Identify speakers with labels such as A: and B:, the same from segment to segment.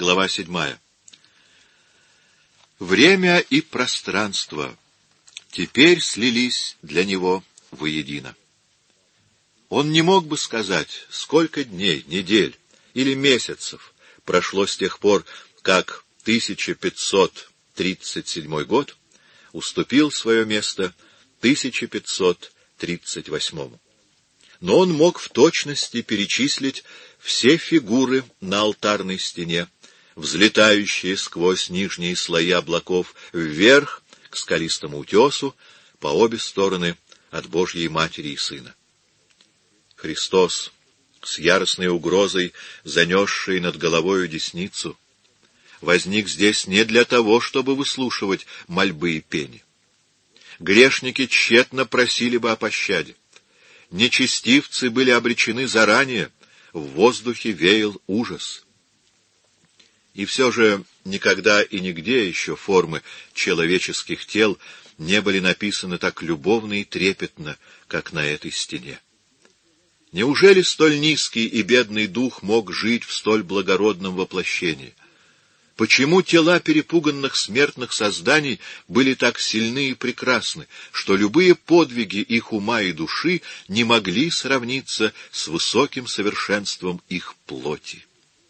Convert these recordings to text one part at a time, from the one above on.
A: Глава 7. Время и пространство теперь слились для него воедино. Он не мог бы сказать, сколько дней, недель или месяцев прошло с тех пор, как 1537 год уступил свое место 1538. Но он мог в точности перечислить все фигуры на алтарной стене, взлетающие сквозь нижние слои облаков вверх к скалистому утесу по обе стороны от Божьей Матери и Сына. Христос, с яростной угрозой занесший над головою десницу, возник здесь не для того, чтобы выслушивать мольбы и пени. Грешники тщетно просили бы о пощаде. Нечестивцы были обречены заранее, в воздухе веял ужас. И все же никогда и нигде еще формы человеческих тел не были написаны так любовно и трепетно, как на этой стене. Неужели столь низкий и бедный дух мог жить в столь благородном воплощении? Почему тела перепуганных смертных созданий были так сильны и прекрасны, что любые подвиги их ума и души не могли сравниться с высоким совершенством их плоти?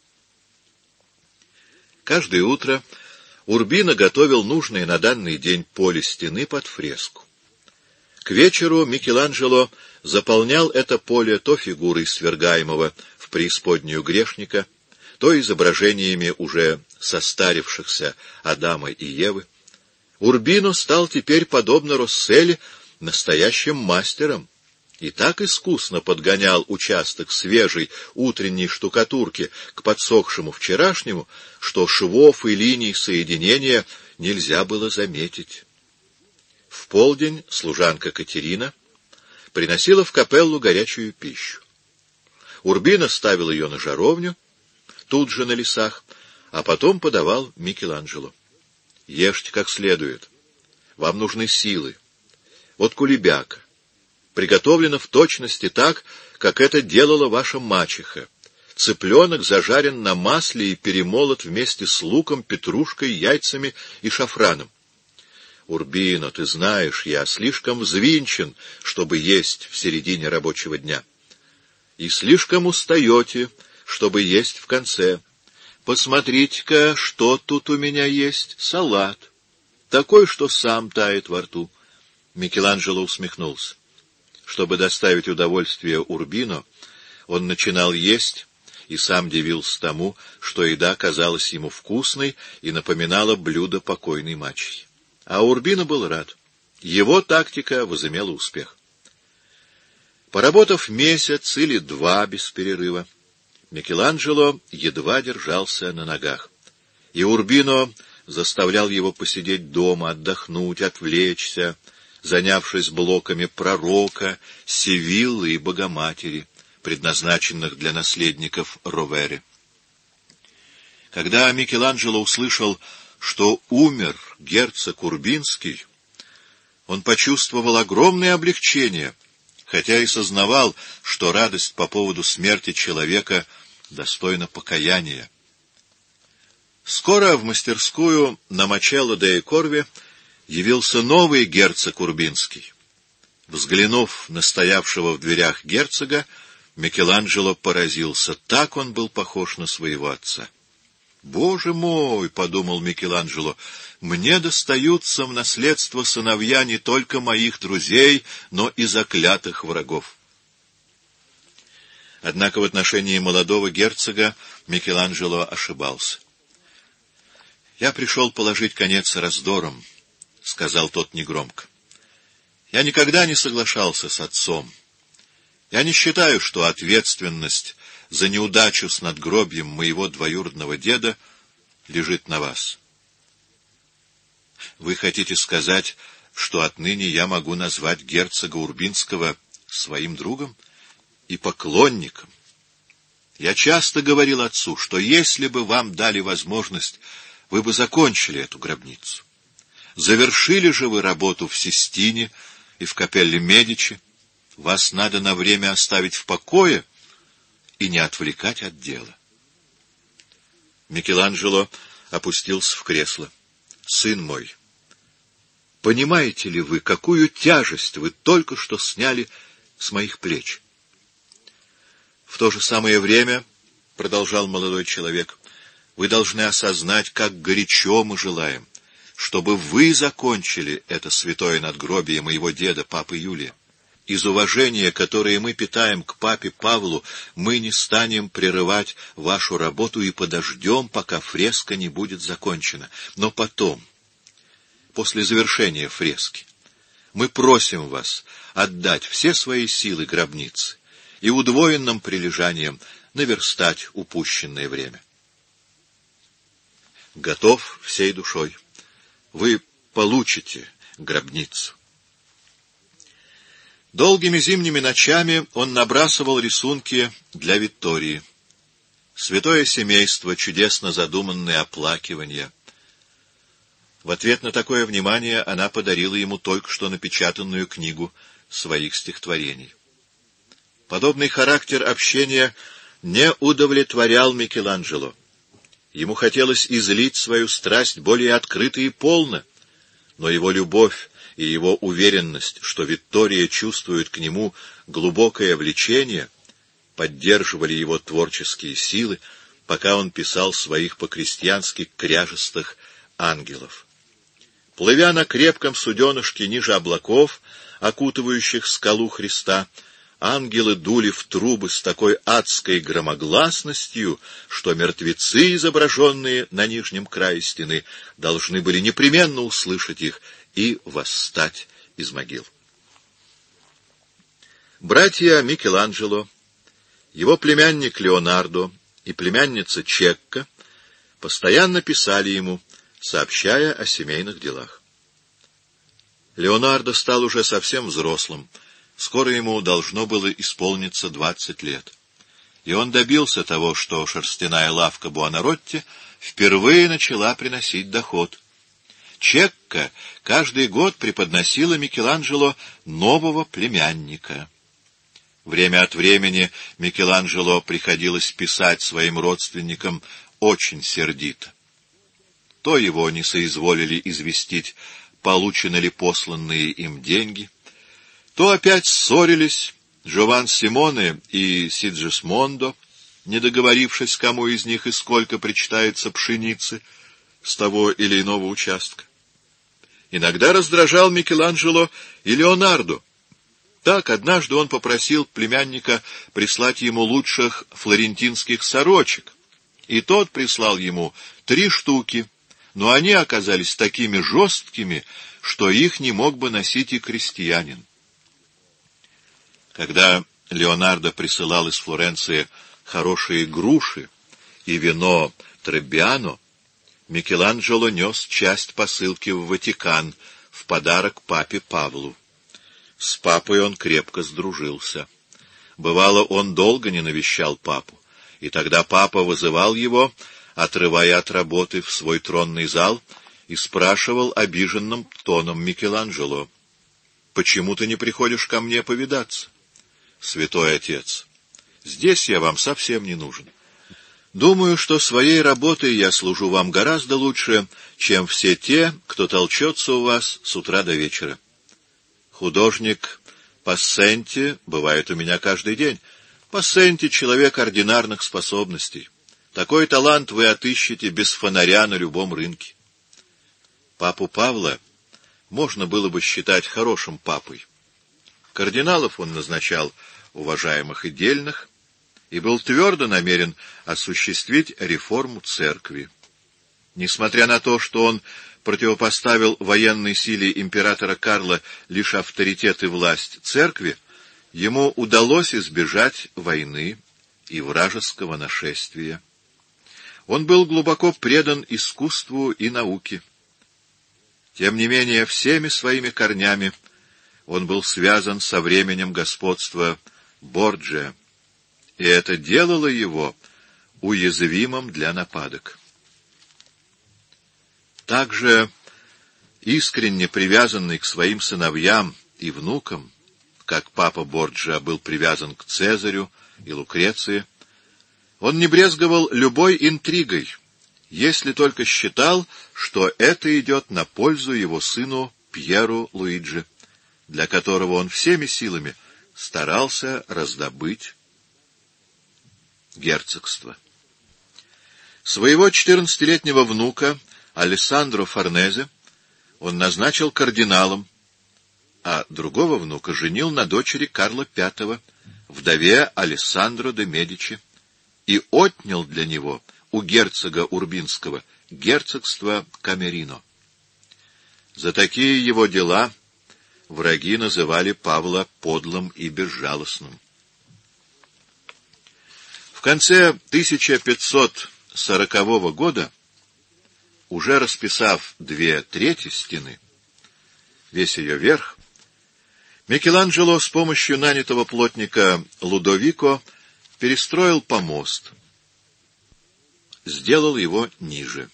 A: Каждое утро Урбино готовил нужное на данный день поле стены под фреску. К вечеру Микеланджело заполнял это поле то фигурой свергаемого в преисподнюю грешника, то изображениями уже состарившихся Адама и Евы. Урбино стал теперь, подобно Росселли, настоящим мастером, и так искусно подгонял участок свежей утренней штукатурки к подсохшему вчерашнему, что швов и линий соединения нельзя было заметить. В полдень служанка Катерина приносила в капеллу горячую пищу. Урбино ставил ее на жаровню, тут же на лесах, а потом подавал Микеланджело. Ешьте как следует. Вам нужны силы. Вот кулебяка. Приготовлено в точности так, как это делала ваша мачеха. Цыпленок зажарен на масле и перемолот вместе с луком, петрушкой, яйцами и шафраном. Урбино, ты знаешь, я слишком взвинчен, чтобы есть в середине рабочего дня. И слишком устаете, чтобы есть в конце. Посмотрите-ка, что тут у меня есть. Салат. Такой, что сам тает во рту. Микеланджело усмехнулся. Чтобы доставить удовольствие Урбино, он начинал есть и сам дивился тому, что еда казалась ему вкусной и напоминала блюдо покойной мачехи. А Урбино был рад. Его тактика возымела успех. Поработав месяц или два без перерыва, Микеланджело едва держался на ногах, и Урбино заставлял его посидеть дома, отдохнуть, отвлечься, занявшись блоками пророка, Севиллы и Богоматери, предназначенных для наследников Ровere. Когда Микеланджело услышал, что умер герцог Урбинский, он почувствовал огромное облегчение, хотя и сознавал, что радость по поводу смерти человека достойна покаяния. Скоро в мастерскую на Мачелло де Корве явился новый герцог Урбинский. Взглянув на стоявшего в дверях герцога, Микеланджело поразился. Так он был похож на своего отца. «Боже мой!» — подумал Микеланджело, — «мне достаются в наследство сыновья не только моих друзей, но и заклятых врагов». Однако в отношении молодого герцога Микеланджело ошибался. «Я пришел положить конец раздорам», — сказал тот негромко. «Я никогда не соглашался с отцом. Я не считаю, что ответственность за неудачу с надгробием моего двоюродного деда лежит на вас. Вы хотите сказать, что отныне я могу назвать герцога Урбинского своим другом и поклонником? Я часто говорил отцу, что если бы вам дали возможность, вы бы закончили эту гробницу. Завершили же вы работу в Систине и в капелле Медичи. Вас надо на время оставить в покое и не отвлекать от дела. Микеланджело опустился в кресло. «Сын мой, понимаете ли вы, какую тяжесть вы только что сняли с моих плеч?» «В то же самое время, — продолжал молодой человек, — вы должны осознать, как горячо мы желаем, чтобы вы закончили это святое надгробие моего деда, папы Юлия. Из уважения, которое мы питаем к папе Павлу, мы не станем прерывать вашу работу и подождем, пока фреска не будет закончена. Но потом, после завершения фрески, мы просим вас отдать все свои силы гробнице и удвоенным прилежанием наверстать упущенное время. Готов всей душой. Вы получите гробницу. Долгими зимними ночами он набрасывал рисунки для Виктории. Святое семейство, чудесно задуманное оплакивание. В ответ на такое внимание она подарила ему только что напечатанную книгу своих стихотворений. Подобный характер общения не удовлетворял Микеланджело. Ему хотелось излить свою страсть более открыто и полно, но его любовь и его уверенность, что Виктория чувствует к нему глубокое влечение, поддерживали его творческие силы, пока он писал своих по-крестьянски кряжестых ангелов. Плывя на крепком суденышке ниже облаков, окутывающих скалу Христа, ангелы дули в трубы с такой адской громогласностью, что мертвецы, изображенные на нижнем крае стены, должны были непременно услышать их и восстать из могил. Братья Микеланджело, его племянник Леонардо и племянница Чекка постоянно писали ему, сообщая о семейных делах. Леонардо стал уже совсем взрослым, скоро ему должно было исполниться 20 лет. И он добился того, что шерстяная лавка Буонаротти впервые начала приносить доход. Чекка каждый год преподносила Микеланджело нового племянника. Время от времени Микеланджело приходилось писать своим родственникам очень сердито. То его не соизволили известить, получены ли посланные им деньги, то опять ссорились Джован Симоне и Сиджесмондо, не договорившись, кому из них и сколько причитается пшеницы с того или иного участка. Иногда раздражал Микеланджело и Леонардо. Так, однажды он попросил племянника прислать ему лучших флорентинских сорочек, и тот прислал ему 3 штуки, но они оказались такими жесткими, что их не мог бы носить и крестьянин. Когда Леонардо присылал из Флоренции хорошие груши и вино Треббиано, Микеланджело нес часть посылки в Ватикан в подарок папе Павлу. С папой он крепко сдружился. Бывало, он долго не навещал папу, и тогда папа вызывал его, отрывая от работы, в свой тронный зал и спрашивал обиженным тоном Микеланджело: «Почему ты не приходишь ко мне повидаться? Святой отец, здесь я вам совсем не нужен. Думаю, что своей работой я служу вам гораздо лучше, чем все те, кто толчется у вас с утра до вечера. Художник Пассенти бывает у меня каждый день. Пассенти — человек ординарных способностей. Такой талант вы отыщете без фонаря на любом рынке». Папу Павла можно было бы считать хорошим папой. Кардиналов он назначал уважаемых и дельных, и был твердо намерен осуществить реформу церкви. Несмотря на то, что он противопоставил военной силе императора Карла лишь авторитет и власть церкви, ему удалось избежать войны и вражеского нашествия. Он был глубоко предан искусству и науке. Тем не менее, всеми своими корнями он был связан со временем господства Борджиа, и это делало его уязвимым для нападок. Также искренне привязанный к своим сыновьям и внукам, как папа Борджиа был привязан к Цезарю и Лукреции, он не брезговал любой интригой если только считал, что это идет на пользу его сыну Пьеру Луиджи, для которого он всеми силами старался раздобыть герцогство. Своего 14-летнего внука Алессандро Форнезе он назначил кардиналом, а другого внука женил на дочери Карла V, вдове Алессандро де Медичи, и отнял для него у герцога Урбинского герцогство Камерино. За такие его дела враги называли Павла подлым и безжалостным. В конце 1540 года, уже расписав 2/3 стены, весь ее верх, Микеланджело с помощью нанятого плотника Лудовико перестроил помост, сделал его ниже.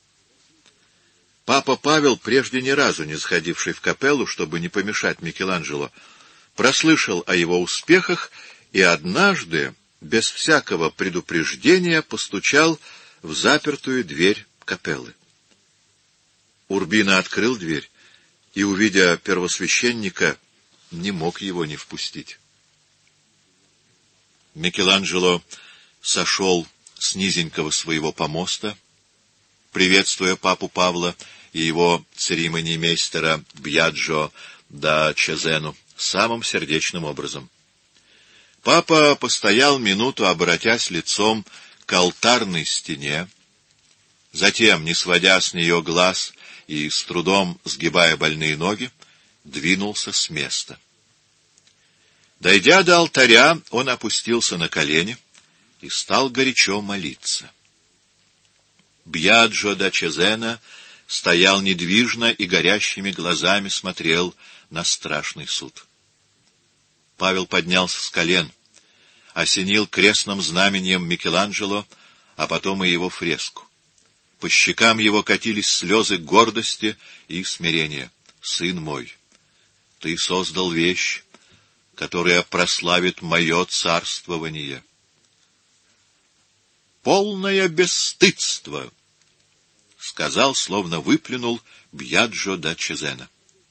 A: Папа Павел, прежде ни разу не сходивший в капеллу, чтобы не помешать Микеланджело, прослышал о его успехах и однажды, без всякого предупреждения, постучал в запертую дверь капеллы. Урбино открыл дверь и, увидя первосвященника, не мог его не впустить. Микеланджело сошел с низенького своего помоста, приветствуя папу Павла и его церемониймейстера Бьяджо да Чезену самым сердечным образом. Папа постоял минуту, обратясь лицом к алтарной стене, затем, не сводя с нее глаз и с трудом сгибая больные ноги, двинулся с места. Дойдя до алтаря, он опустился на колени и стал горячо молиться. Бьяджо да Чезена стоял недвижно и горящими глазами смотрел на страшный суд. Павел поднялся с колен, осенил крестным знаменем Микеланджело, а потом и его фреску. По щекам его катились слезы гордости и смирения. «Сын мой, ты создал вещь, которая прославит мое царствование». «Полное бесстыдство!» — сказал, словно выплюнул Бьяджо да Чезена.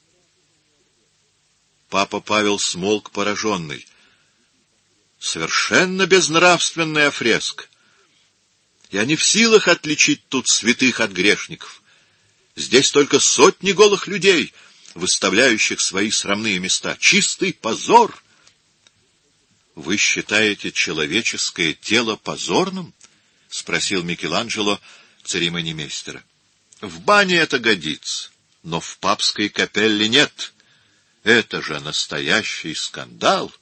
A: Папа Павел смолк пораженный. Совершенно безнравственная фреска. Я не в силах отличить тут святых от грешников. Здесь только сотни голых людей, выставляющих свои срамные места. Чистый позор! Вы считаете человеческое тело позорным? — спросил Микеланджело церемониймейстера. — В бане это годится, но в папской капелле нет. Это же настоящий скандал.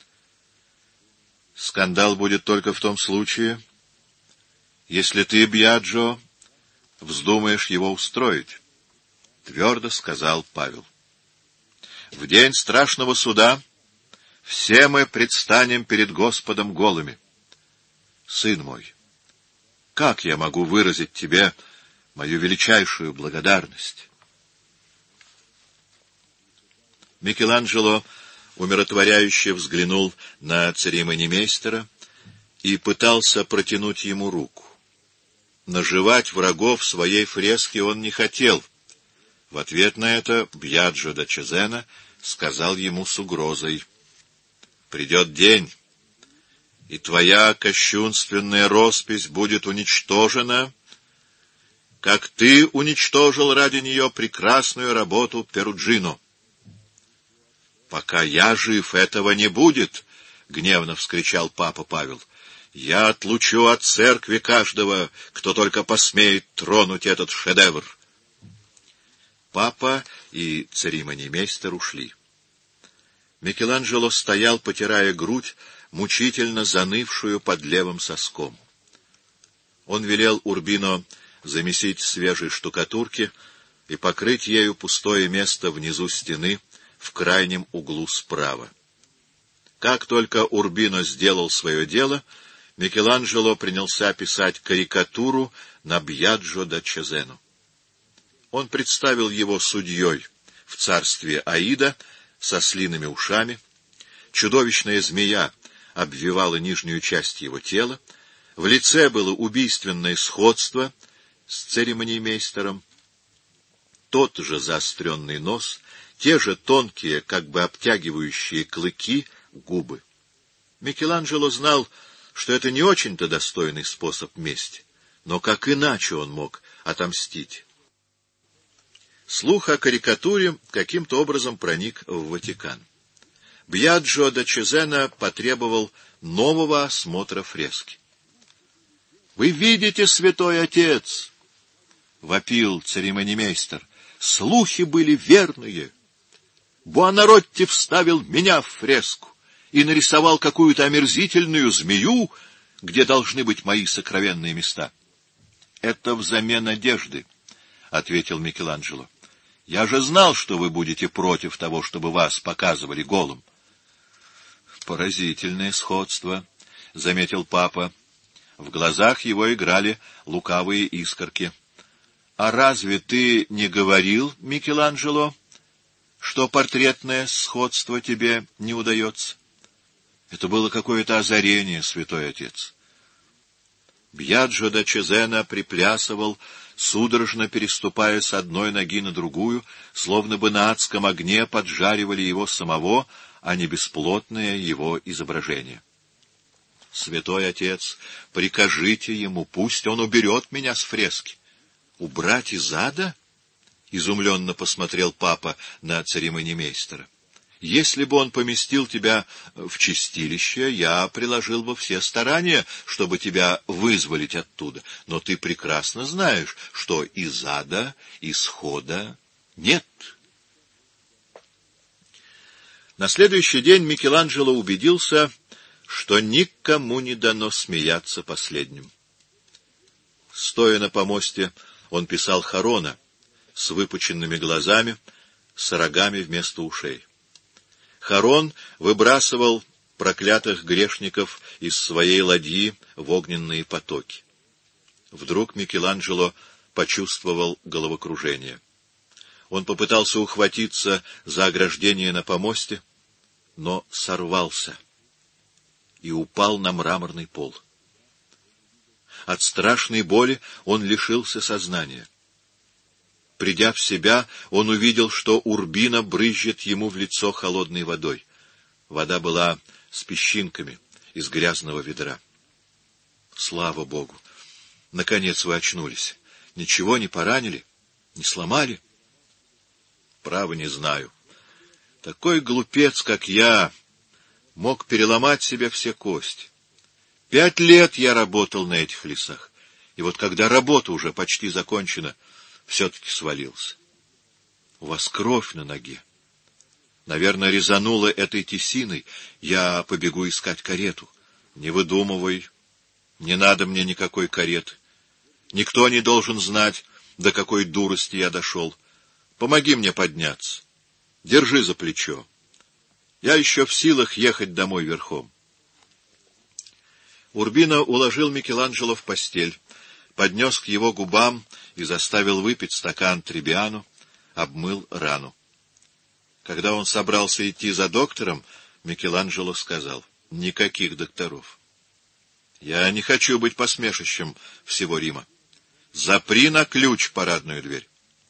A: Скандал будет только в том случае, если ты, Бьяджо, вздумаешь его устроить, — твердо сказал Павел. В день страшного суда все мы предстанем перед Господом голыми. Сын мой, как я могу выразить тебе мою величайшую благодарность? Микеланджело умиротворяюще взглянул на церемониймейстера и пытался протянуть ему руку. Наживать врагов своей фрески он не хотел. В ответ на это Бьяджо да Чезена сказал ему с угрозой: «Придет день, и твоя кощунственная роспись будет уничтожена, как ты уничтожил ради нее прекрасную работу Перуджино». «Пока я жив, этого не будет!» — гневно вскричал папа Павел. «Я отлучу от церкви каждого, кто только посмеет тронуть этот шедевр». Папа и церемониймейстер ушли. Микеланджело стоял, потирая грудь, мучительно занывшую под левым соском. Он велел Урбино замесить свежей штукатурки и покрыть ею пустое место внизу стены в крайнем углу справа. Как только Урбино сделал свое дело, Микеланджело принялся писать карикатуру на Бьяджо да Чезену. Он представил его судьей в царстве Аида со слиными ушами, чудовищная змея обвивала нижнюю часть его тела, в лице было убийственное сходство с церемониймейстером, тот же заостренный нос, те же тонкие, как бы обтягивающие клыки, губы. Микеланджело знал, что это не очень-то достойный способ мести, но как иначе он мог отомстить? Слух о карикатуре каким-то образом проник в Ватикан. Бьяджо да Чезена потребовал нового осмотра фрески. — Вы видите, святой отец! — вопил церемонимейстер. — Слухи были верные. Буонаротти вставил меня в фреску и нарисовал какую-то омерзительную змею, где должны быть мои сокровенные места. — Это взамен одежды, — ответил Микеланджело. — Я же знал, что вы будете против того, чтобы вас показывали голым. — Поразительное сходство, — заметил папа. В глазах его играли лукавые искорки. — А разве ты не говорил, Микеланджело, что портретное сходство тебе не удается? Это было какое-то озарение, святой отец. Бьяджо да Чезена приплясывал, судорожно переступая с одной ноги на другую, словно бы на адском огне поджаривали его самого, а не бесплотное его изображение. — Святой отец, прикажите ему, пусть он уберет меня с фрески. — Убрать из ада? — изумленно посмотрел папа на церемонимейстера. — Если бы он поместил тебя в чистилище, я приложил бы все старания, чтобы тебя вызволить оттуда. Но ты прекрасно знаешь, что из ада исхода нет. На следующий день Микеланджело убедился, что никому не дано смеяться последним. Стоя на помосте, он писал хорона с выпученными глазами, с рогами вместо ушей. Хорон выбрасывал проклятых грешников из своей ладьи в огненные потоки. Вдруг Микеланджело почувствовал головокружение. Он попытался ухватиться за ограждение на помосте, но сорвался и упал на мраморный пол. От страшной боли он лишился сознания. Придя в себя, он увидел, что Урбино брызжет ему в лицо холодной водой. Вода была с песчинками из грязного ведра. Слава Богу! Наконец вы очнулись. Ничего не поранили? Не сломали? Право не знаю. Такой глупец, как я, мог переломать себе все кости. 5 лет я работал на этих лесах, и вот когда работа уже почти закончена, все-таки свалился. У вас кровь на ноге. Наверное, резануло этой тесиной. Я побегу искать карету. Не выдумывай. Не надо мне никакой кареты. Никто не должен знать, до какой дурости я дошел. Помоги мне подняться. Держи за плечо. Я еще в силах ехать домой верхом. Урбино уложил Микеланджело в постель, поднес к его губам и заставил выпить стакан Требиано, обмыл рану. Когда он собрался идти за доктором, Микеланджело сказал: — Никаких докторов. Я не хочу быть посмешищем всего Рима. Запри на ключ парадную дверь.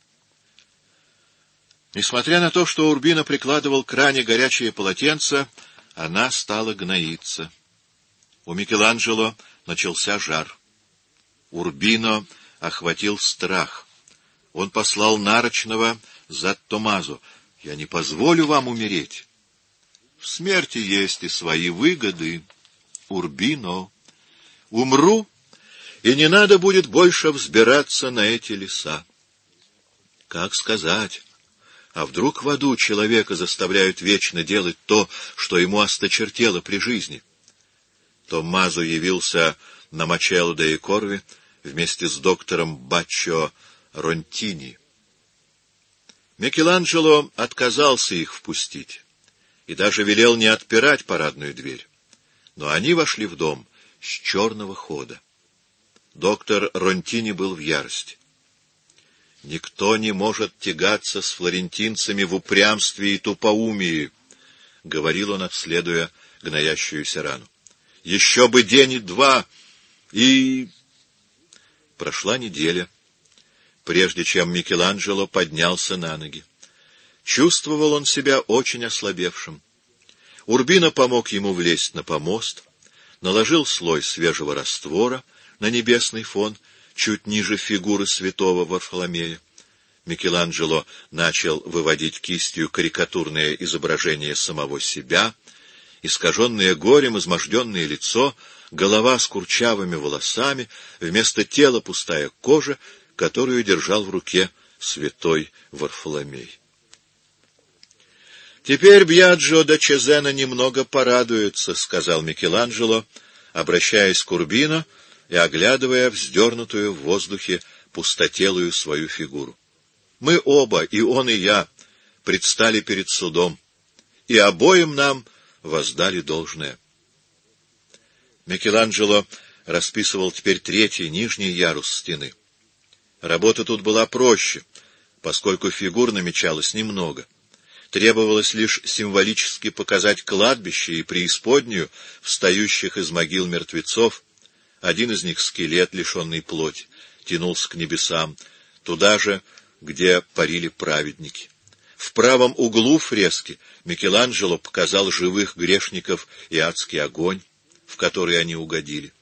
A: Несмотря на то, что Урбино прикладывал к ране горячее полотенце, она стала гноиться. У Микеланджело начался жар. Урбино охватил страх. Он послал нарочного за Томмазо: — Я не позволю вам умереть. В смерти есть и свои выгоды, Урбино. Умру, и не надо будет больше взбираться на эти леса. Как сказать? А вдруг в аду человека заставляют вечно делать то, что ему осточертело при жизни? Томмазо явился на Мачелло де Корви вместе с доктором Баччо Ронтини. Микеланджело отказался их впустить и даже велел не отпирать парадную дверь. Но они вошли в дом с черного хода. Доктор Ронтини был в ярости. «Никто не может тягаться с флорентинцами в упрямстве и тупоумии», — говорил он, обследуя гноящуюся рану. «Еще бы день и два, и...» Прошла неделя, прежде чем Микеланджело поднялся на ноги. Чувствовал он себя очень ослабевшим. Урбино помог ему влезть на помост, наложил слой свежего раствора на небесный фон, чуть ниже фигуры святого Варфоломея. Микеланджело начал выводить кистью карикатурное изображение самого себя, искаженное горем, изможденное лицо, голова с курчавыми волосами, вместо тела пустая кожа, которую держал в руке святой Варфоломей. «Теперь Бьяджо да Чезена немного порадуется», — сказал Микеланджело, обращаясь к Урбино и оглядывая вздернутую в воздухе пустотелую свою фигуру. «Мы оба, и он, и я, предстали перед судом, и обоим нам воздали должное». Микеланджело расписывал теперь третий, нижний ярус стены. Работа тут была проще, поскольку фигур намечалось немного. Требовалось лишь символически показать кладбище и преисподнюю встающих из могил мертвецов. Один из них, скелет, лишенный плоти, тянулся к небесам, туда же, где парили праведники. В правом углу фрески Микеланджело показал живых грешников и адский огонь, в который они угодили.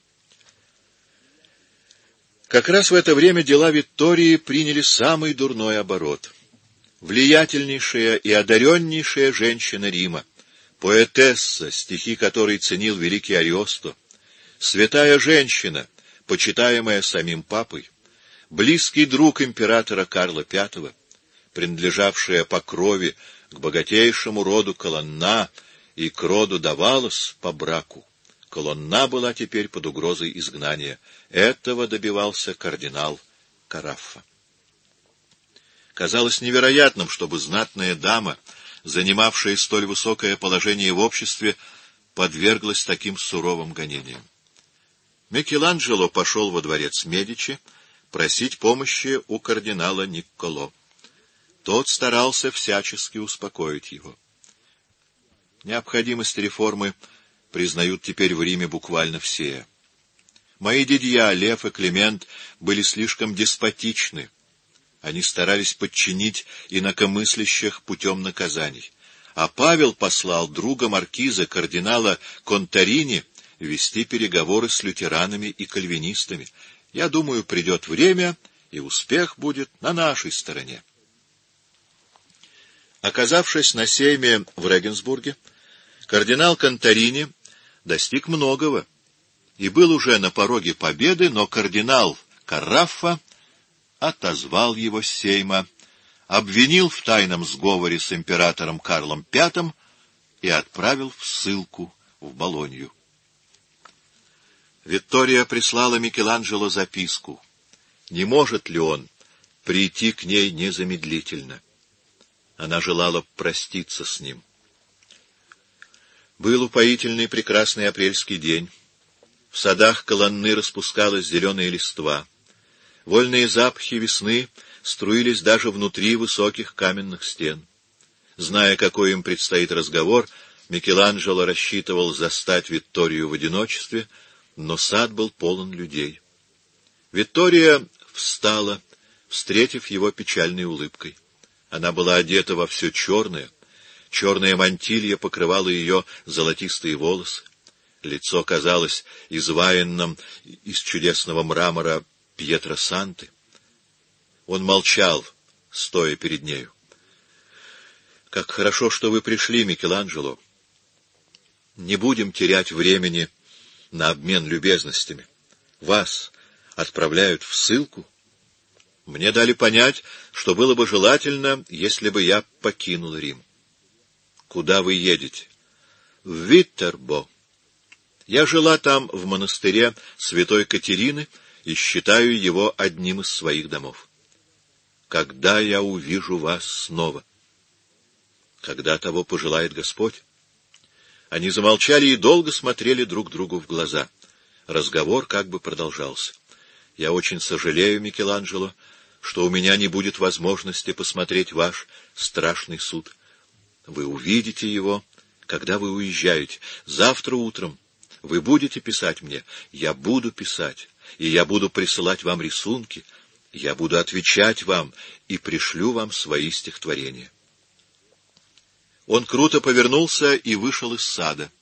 A: Как раз в это время дела Виттории приняли самый дурной оборот. Влиятельнейшая и одареннейшая женщина Рима, поэтесса, стихи которой ценил великий Ариосто, святая женщина, почитаемая самим папой, близкий друг императора Карла V, принадлежавшая по крови к богатейшему роду Колонна и к роду Давалос по браку. Колонна была теперь под угрозой изгнания. Этого добивался кардинал Караффа. Казалось невероятным, чтобы знатная дама, занимавшая столь высокое положение в обществе, подверглась таким суровым гонениям. Микеланджело пошел во дворец Медичи просить помощи у кардинала Никколо. Тот старался всячески успокоить его. Необходимость реформы признают теперь в Риме буквально все. Мои дядья Лев и Климент были слишком деспотичны. Они старались подчинить инакомыслящих путем наказаний. А Павел послал друга маркиза, кардинала Контарини, вести переговоры с лютеранами и кальвинистами. Я думаю, придет время, и успех будет на нашей стороне. Оказавшись на сейме в Регенсбурге, кардинал Контарини достиг многого и был уже на пороге победы, но кардинал Караффа отозвал его с сейма, обвинил в тайном сговоре с императором Карлом V и отправил в ссылку в Болонью. Виттория прислала Микеланджело записку. Не может ли он прийти к ней незамедлительно? Она желала проститься с ним. Был упоительный прекрасный апрельский день. В садах Колонны распускалась зеленая листва. Вольные запахи весны струились даже внутри высоких каменных стен. Зная, какой им предстоит разговор, Микеланджело рассчитывал застать Витторию в одиночестве, но сад был полон людей. Виттория встала, встретив его печальной улыбкой. Она была одета во все черное. Черная мантилья покрывала ее золотистые волосы. Лицо казалось изваянным из чудесного мрамора Пьетро Санты. Он молчал, стоя перед нею. — Как хорошо, что вы пришли, Микеланджело. Не будем терять времени на обмен любезностями. Вас отправляют в ссылку. Мне дали понять, что было бы желательно, если бы я покинул Рим. Куда вы едете? В Витербо. Я жила там в монастыре святой Катерины и считаю его одним из своих домов. Когда я увижу вас снова? Когда того пожелает Господь. Они замолчали и долго смотрели друг другу в глаза. Разговор как бы продолжался. Я очень сожалею, Микеланджело, что у меня не будет возможности посмотреть ваш страшный суд. Вы увидите его, когда вы уезжаете. Завтра утром вы будете писать мне. Я буду писать, и я буду присылать вам рисунки. я буду отвечать вам и пришлю вам свои стихотворения». Он круто повернулся и вышел из сада.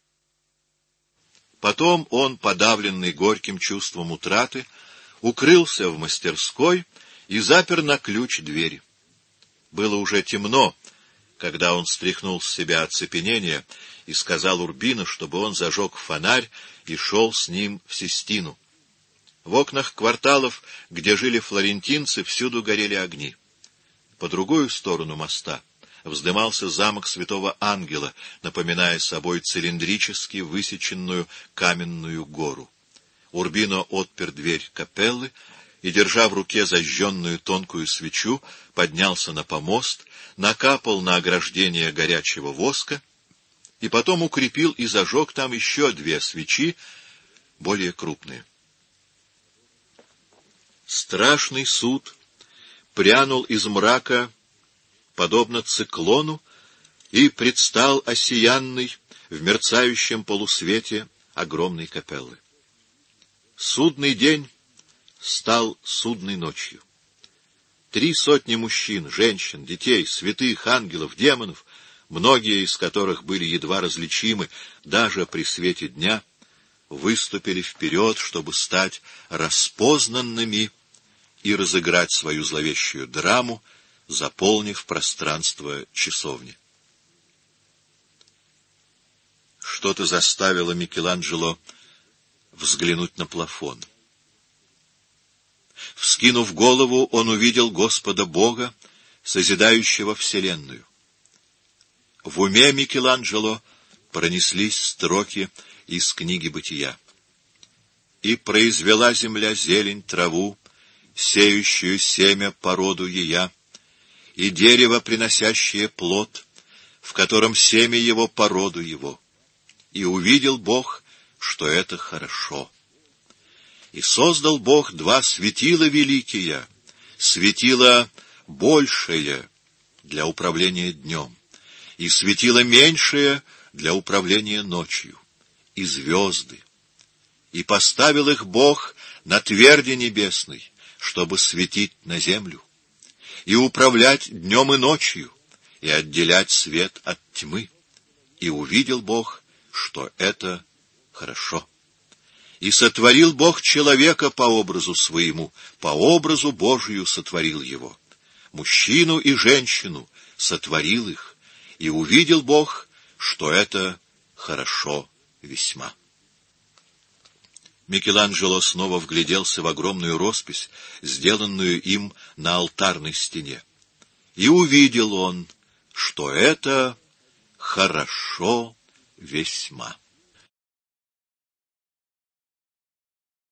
A: Потом он, подавленный горьким чувством утраты, укрылся в мастерской и запер на ключ дверь. Было уже темно, когда он стряхнул с себя оцепенение и сказал Урбину, чтобы он зажег фонарь и шел с ним в Систину. В окнах кварталов, где жили флорентинцы, всюду горели огни. По другую сторону моста вздымался замок Святого Ангела, напоминая собой цилиндрически высеченную каменную гору. Урбино отпер дверь капеллы и, держа в руке зажженную тонкую свечу, поднялся на помост, накапал на ограждение горячего воска и потом укрепил и зажег там еще 2 свечи, более крупные. Страшный суд прянул из мрака, подобно циклону, и предстал осиянный в мерцающем полусвете огромной капеллы. Судный день стал судной ночью. 300 мужчин, женщин, детей, святых, ангелов, демонов, многие из которых были едва различимы даже при свете дня, выступили вперед, чтобы стать распознанными и разыграть свою зловещую драму, заполнив пространство часовни. Что-то заставило Микеланджело взглянуть на плафон. Вскинув голову, он увидел Господа Бога, созидающего вселенную. В уме Микеланджело пронеслись строки из книги «Бытия». «И произвела земля зелень, траву, сеющую семя по роду ея, и дерево, приносящее плод, в котором семя его по роду его. И увидел Бог, что это хорошо. И создал Бог 2 светила великие, светило большее для управления днем, и светило меньшее для управления ночью, и звезды. И поставил их Бог на тверди небесной, чтобы светить на землю, и управлять днем и ночью, и отделять свет от тьмы. И увидел Бог, что это хорошо. И сотворил Бог человека по образу своему, по образу Божию сотворил его. Мужчину и женщину сотворил их, и увидел Бог, что это хорошо весьма». Микеланджело снова вгляделся в огромную роспись, сделанную им на алтарной стене. И увидел он, что это хорошо весьма.